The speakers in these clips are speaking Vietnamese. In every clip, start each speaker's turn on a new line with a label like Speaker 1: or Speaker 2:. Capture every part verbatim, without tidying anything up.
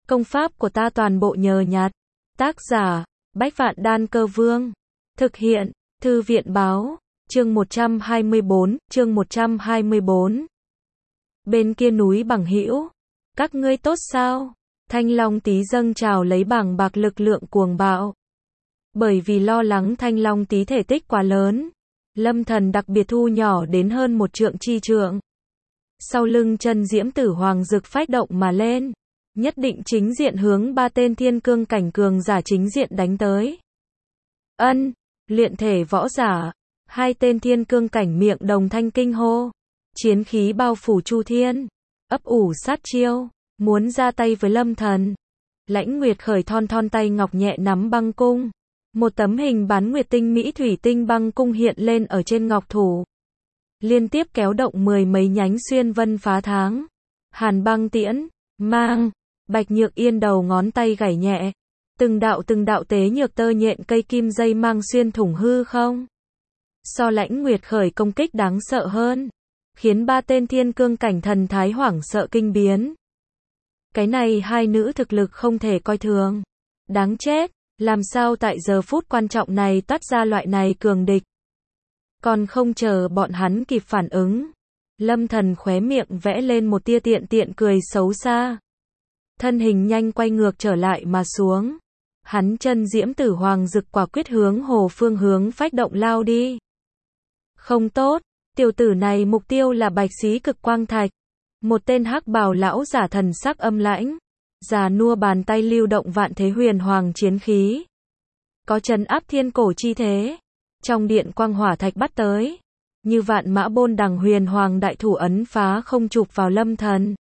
Speaker 1: Công pháp của ta toàn bộ nhờ nhặt. Tác giả, Bách Vạn Đan Cơ Vương. Thực hiện, Thư viện Báo. Chương một trăm hai mươi bốn, chương một trăm hai mươi bốn. Bên kia núi Bằng Hữu, các ngươi tốt sao? Thanh Long Tý dâng trào lấy bàng bạc lực lượng cuồng bạo. Bởi vì lo lắng Thanh Long Tý thể tích quá lớn, Lâm Thần đặc biệt thu nhỏ đến hơn một trượng chi trượng. Sau lưng chân diễm tử hoàng dực phách động mà lên, nhất định chính diện hướng ba tên thiên cương cảnh cường giả chính diện đánh tới. Ân, luyện thể võ giả, hai tên thiên cương cảnh miệng đồng thanh kinh hô, chiến khí bao phủ chu thiên, ấp ủ sát chiêu, muốn ra tay với Lâm Thần. Lãnh Nguyệt khởi thon thon tay ngọc nhẹ nắm băng cung, một tấm hình bán nguyệt tinh mỹ thủy tinh băng cung hiện lên ở trên ngọc thủ, liên tiếp kéo động mười mấy nhánh xuyên vân phá tháng, hàn băng tiễn, mang. Bạch Nhược Yên đầu ngón tay gảy nhẹ, từng đạo từng đạo tế nhược tơ nhện cây kim dây mang xuyên thủng hư không. So Lãnh Nguyệt khởi công kích đáng sợ hơn, khiến ba tên thiên cương cảnh thần thái hoảng sợ kinh biến. Cái này hai nữ thực lực không thể coi thường. Đáng chết, làm sao tại giờ phút quan trọng này toát ra loại này cường địch. Còn không chờ bọn hắn kịp phản ứng, Lâm Thần khóe miệng vẽ lên một tia tiện tiện cười xấu xa. Thân hình nhanh quay ngược trở lại mà xuống. Hắn chân diễm tử hoàng dực quả quyết hướng hồ phương hướng phách động lao đi. Không tốt, tiểu tử này mục tiêu là Bạch Xí Cực Quang Thạch. Một tên hắc bào lão giả thần sắc âm lãnh, già nua bàn tay lưu động vạn thế huyền hoàng chiến khí, có trấn áp thiên cổ chi thế. Trong điện quang hỏa thạch bắt tới, như vạn mã bôn đằng huyền hoàng đại thủ ấn phá không chụp vào Lâm Thần.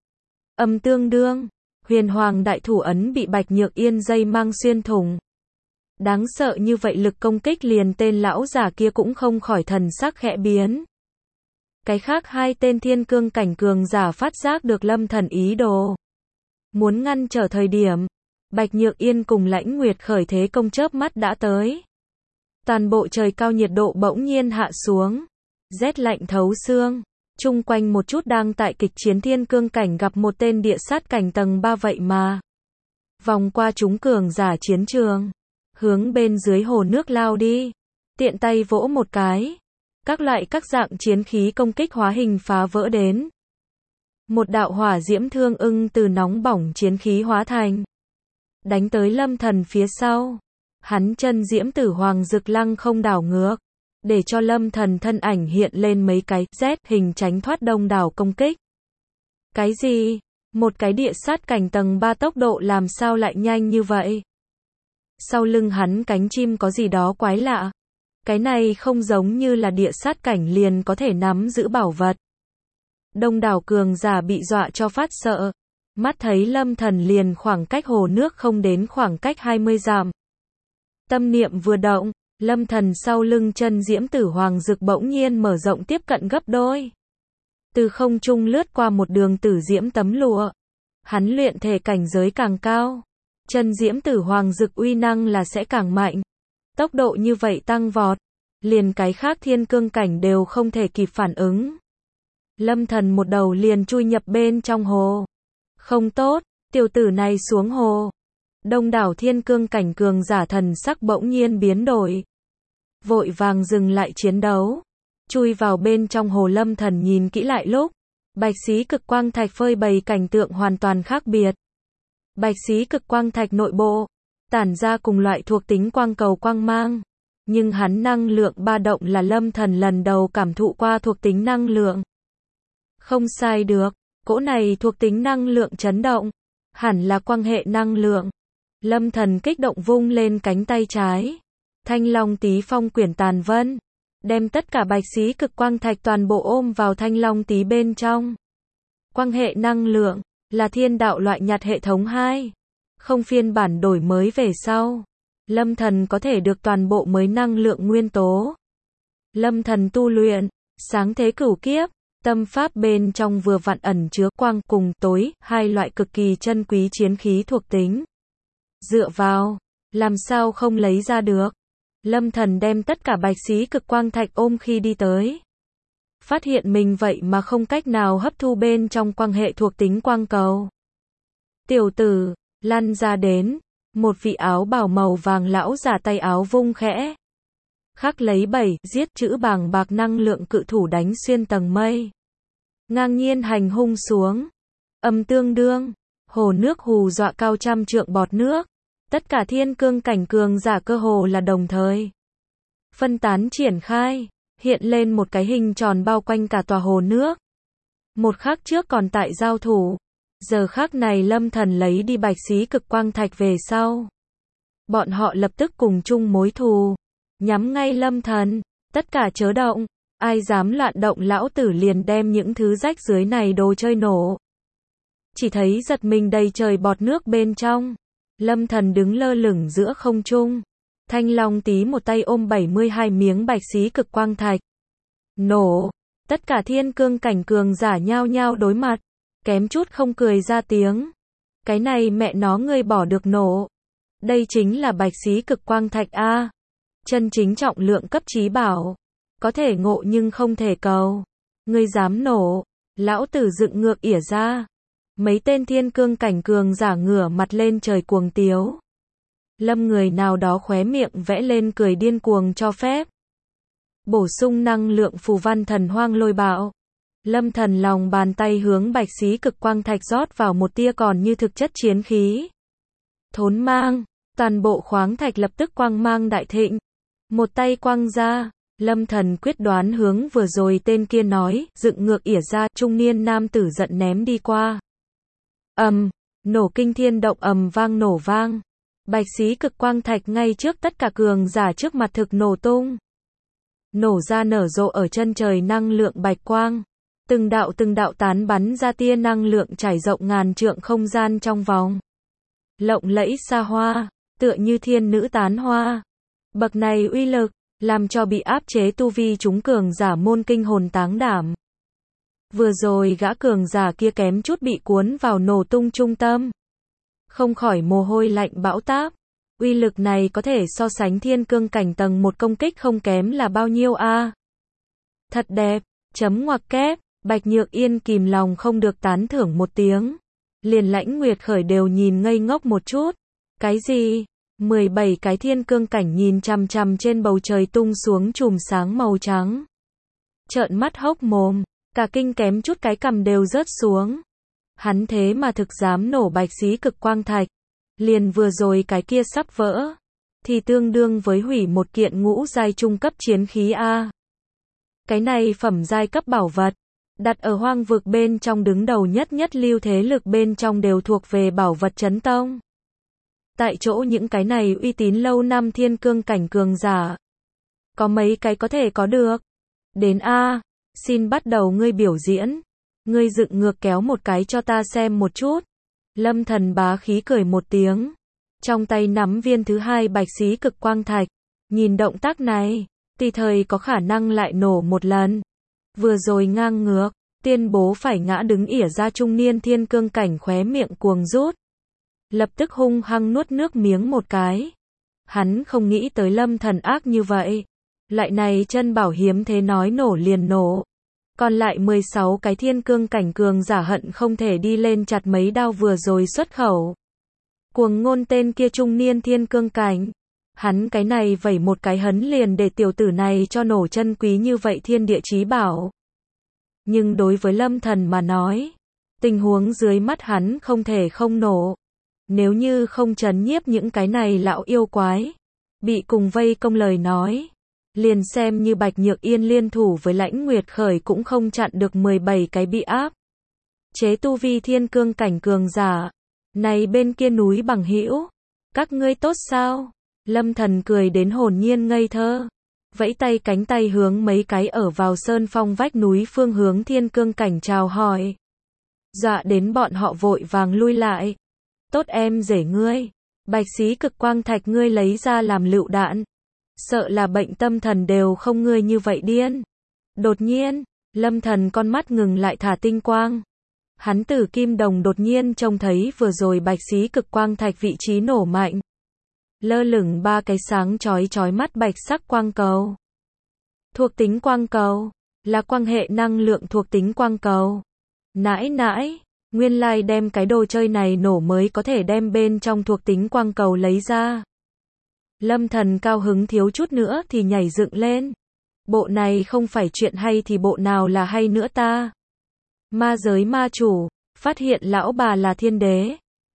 Speaker 1: Âm tương đương, huyền hoàng đại thủ ấn bị Bạch Nhược Yên dây mang xuyên thủng. Đáng sợ như vậy lực công kích liền tên lão giả kia cũng không khỏi thần sắc khẽ biến. Cái khác hai tên thiên cương cảnh cường giả phát giác được Lâm Thần ý đồ, muốn ngăn trở thời điểm, Bạch Nhược Yên cùng Lãnh Nguyệt khởi thế công chớp mắt đã tới. Toàn bộ trời cao nhiệt độ bỗng nhiên hạ xuống, rét lạnh thấu xương. Chung quanh một chút đang tại kịch chiến thiên cương cảnh gặp một tên địa sát cảnh tầng ba vậy mà. Vòng qua chúng cường giả chiến trường, hướng bên dưới hồ nước lao đi, tiện tay vỗ một cái. Các loại các dạng chiến khí công kích hóa hình phá vỡ đến. Một đạo hỏa diễm thương ưng từ nóng bỏng chiến khí hóa thành, đánh tới Lâm Thần phía sau. Hắn chân diễm tử hoàng dực lăng không đảo ngược, để cho Lâm Thần thân ảnh hiện lên mấy cái Z hình tránh thoát đông đảo công kích. Cái gì? Một cái địa sát cảnh tầng ba tốc độ làm sao lại nhanh như vậy? Sau lưng hắn cánh chim có gì đó quái lạ. Cái này không giống như là địa sát cảnh liền có thể nắm giữ bảo vật. Đông đảo cường giả bị dọa cho phát sợ. Mắt thấy Lâm Thần liền khoảng cách hồ nước không đến khoảng cách hai mươi dặm. Tâm niệm vừa động, Lâm Thần sau lưng chân diễm tử hoàng dực bỗng nhiên mở rộng tiếp cận gấp đôi. Từ không trung lướt qua một đường tử diễm tấm lụa. Hắn luyện thể cảnh giới càng cao, chân diễm tử hoàng dực uy năng là sẽ càng mạnh. Tốc độ như vậy tăng vọt, liền cái khác thiên cương cảnh đều không thể kịp phản ứng. Lâm Thần một đầu liền chui nhập bên trong hồ. Không tốt, tiểu tử này xuống hồ. Đông đảo thiên cương cảnh cường giả thần sắc bỗng nhiên biến đổi. Vội vàng dừng lại chiến đấu. Chui vào bên trong hồ. Lâm Thần nhìn kỹ lại lúc, Bạch Xí Cực Quang Thạch phơi bày cảnh tượng hoàn toàn khác biệt. Bạch Xí Cực Quang Thạch nội bộ tản ra cùng loại thuộc tính quang cầu quang mang, nhưng hắn năng lượng ba động là Lâm Thần lần đầu cảm thụ qua thuộc tính năng lượng. Không sai được, cỗ này thuộc tính năng lượng chấn động, hẳn là quang hệ năng lượng. Lâm Thần kích động vung lên cánh tay trái, Thanh Long Tý phong quyển tàn vân, đem tất cả Bạch Xí Cực Quang Thạch toàn bộ ôm vào Thanh Long Tý bên trong. Quang hệ năng lượng là thiên đạo loại nhặt hệ thống hai. Không phiên bản đổi mới về sau, Lâm Thần có thể được toàn bộ mới năng lượng nguyên tố. Lâm Thần tu luyện sáng thế cửu kiếp, tâm pháp bên trong vừa vặn ẩn chứa quang cùng tối, hai loại cực kỳ chân quý chiến khí thuộc tính. Dựa vào, làm sao không lấy ra được? Lâm Thần đem tất cả Bạch Xí Cực Quang Thạch ôm khi đi tới. Phát hiện mình vậy mà không cách nào hấp thu bên trong quang hệ thuộc tính quang cầu. Tiểu tử, lăn ra đến, một vị áo bào màu vàng lão giả tay áo vung khẽ. Khắc lấy bảy, giết chữ bàng bạc năng lượng cự thủ đánh xuyên tầng mây. Ngang nhiên hành hung xuống. Âm tương đương, hồ nước hù dọa cao trăm trượng bọt nước. Tất cả thiên cương cảnh cường giả cơ hồ là đồng thời. Phân tán triển khai, hiện lên một cái hình tròn bao quanh cả tòa hồ nước. Một khắc trước còn tại giao thủ. Giờ khắc này Lâm Thần lấy đi bạch xí cực quang thạch về sau. Bọn họ lập tức cùng chung mối thù. Nhắm ngay Lâm Thần, tất cả chớ động, ai dám loạn động lão tử liền đem những thứ rách dưới này đồ chơi nổ. Chỉ thấy giật mình đầy trời bọt nước bên trong. Lâm Thần đứng lơ lửng giữa không trung. Thanh Long tí một tay ôm bảy mươi hai miếng bạch xí cực quang thạch. Nổ, tất cả thiên cương cảnh cường giả nhao nhao đối mặt, kém chút không cười ra tiếng. Cái này mẹ nó ngươi bỏ được nổ. Đây chính là bạch xí cực quang thạch a. Chân chính trọng lượng cấp chí bảo. Có thể ngộ nhưng không thể cầu. Ngươi dám nổ, lão tử dựng ngược ỉa ra. Mấy tên thiên cương cảnh cường giả ngửa mặt lên trời cuồng tiếu. Lâm người nào đó khóe miệng vẽ lên cười điên cuồng cho phép. Bổ sung năng lượng phù văn thần hoang lôi bạo. Lâm Thần lòng bàn tay hướng bạch xí cực quang thạch rót vào một tia còn như thực chất chiến khí. Thốn mang, toàn bộ khoáng thạch lập tức quang mang đại thịnh. Một tay quăng ra, Lâm Thần quyết đoán hướng vừa rồi tên kia nói, dựng ngược ỉa ra, trung niên nam tử giận ném đi qua. Ầm, nổ kinh thiên động ầm vang nổ vang. Bạch xí cực quang thạch ngay trước tất cả cường giả trước mặt thực nổ tung. Nổ ra nở rộ ở chân trời năng lượng bạch quang. Từng đạo từng đạo tán bắn ra tia năng lượng trải rộng ngàn trượng không gian trong vòng. Lộng lẫy xa hoa, tựa như thiên nữ tán hoa. Bậc này uy lực, làm cho bị áp chế tu vi chúng cường giả môn kinh hồn táng đảm. Vừa rồi gã cường giả kia kém chút bị cuốn vào nổ tung trung tâm. Không khỏi mồ hôi lạnh bão táp. Uy lực này có thể so sánh thiên cương cảnh tầng một công kích không kém là bao nhiêu a? À? Thật đẹp, chấm ngoặc kép, Bạch Nhược Yên kìm lòng không được tán thưởng một tiếng. Liền Lãnh Nguyệt Khởi đều nhìn ngây ngốc một chút. Cái gì? mười bảy cái thiên cương cảnh nhìn chằm chằm trên bầu trời tung xuống chùm sáng màu trắng. Trợn mắt hốc mồm, cả kinh kém chút cái cằm đều rớt xuống. Hắn thế mà thực dám nổ bạch xí cực quang thạch. Liền vừa rồi cái kia sắp vỡ. Thì tương đương với hủy một kiện ngũ giai trung cấp chiến khí A. Cái này phẩm giai cấp bảo vật. Đặt ở hoang vực bên trong đứng đầu nhất nhất lưu thế lực bên trong đều thuộc về bảo vật chấn tông. Tại chỗ những cái này uy tín lâu năm thiên cương cảnh cường giả. Có mấy cái có thể có được. Đến A, xin bắt đầu ngươi biểu diễn. Ngươi dựng ngược kéo một cái cho ta xem một chút. Lâm Thần bá khí cười một tiếng. Trong tay nắm viên thứ hai bạch xí cực quang thạch. Nhìn động tác này, tùy thời có khả năng lại nổ một lần. Vừa rồi ngang ngược, tuyên bố phải ngã đứng ỉa ra trung niên thiên cương cảnh khóe miệng cuồng rút. Lập tức hung hăng nuốt nước miếng một cái. Hắn không nghĩ tới Lâm Thần ác như vậy. Lại này chân bảo hiếm thế nói nổ liền nổ. Còn lại mười sáu cái thiên cương cảnh cường giả hận không thể đi lên chặt mấy đao vừa rồi xuất khẩu. Cuồng ngôn tên kia trung niên thiên cương cảnh. Hắn cái này vẩy một cái hấn liền để tiểu tử này cho nổ chân quý như vậy thiên địa chí bảo. Nhưng đối với Lâm Thần mà nói, tình huống dưới mắt hắn không thể không nổ. Nếu như không trấn nhiếp những cái này lão yêu quái, bị cùng vây công lời nói, liền xem như Bạch Nhược Yên liên thủ với Lãnh Nguyệt Khởi cũng không chặn được mười bảy cái bị áp chế tu vi thiên cương cảnh cường giả. Này bên kia núi bằng hữu, các ngươi tốt sao? Lâm Thần cười đến hồn nhiên ngây thơ, vẫy tay cánh tay hướng mấy cái ở vào sơn phong vách núi phương hướng thiên cương cảnh chào hỏi. Dọa đến bọn họ vội vàng lui lại. Tốt em rể ngươi, bạch xí cực quang thạch ngươi lấy ra làm lựu đạn. Sợ là bệnh tâm thần đều không ngươi như vậy điên. Đột nhiên, Lâm Thần con mắt ngừng lại thả tinh quang. Hắn tử kim đồng đột nhiên trông thấy vừa rồi bạch xí cực quang thạch vị trí nổ mạnh. Lơ lửng ba cái sáng chói chói mắt bạch sắc quang cầu. Thuộc tính quang cầu, là quang hệ năng lượng thuộc tính quang cầu. Nãi nãi, Nguyên lai like đem cái đồ chơi này nổ mới có thể đem bên trong thuộc tính quang cầu lấy ra. Lâm Thần cao hứng thiếu chút nữa thì nhảy dựng lên. Bộ này không phải chuyện hay thì bộ nào là hay nữa ta? Ma giới ma chủ, phát hiện lão bà là thiên đế.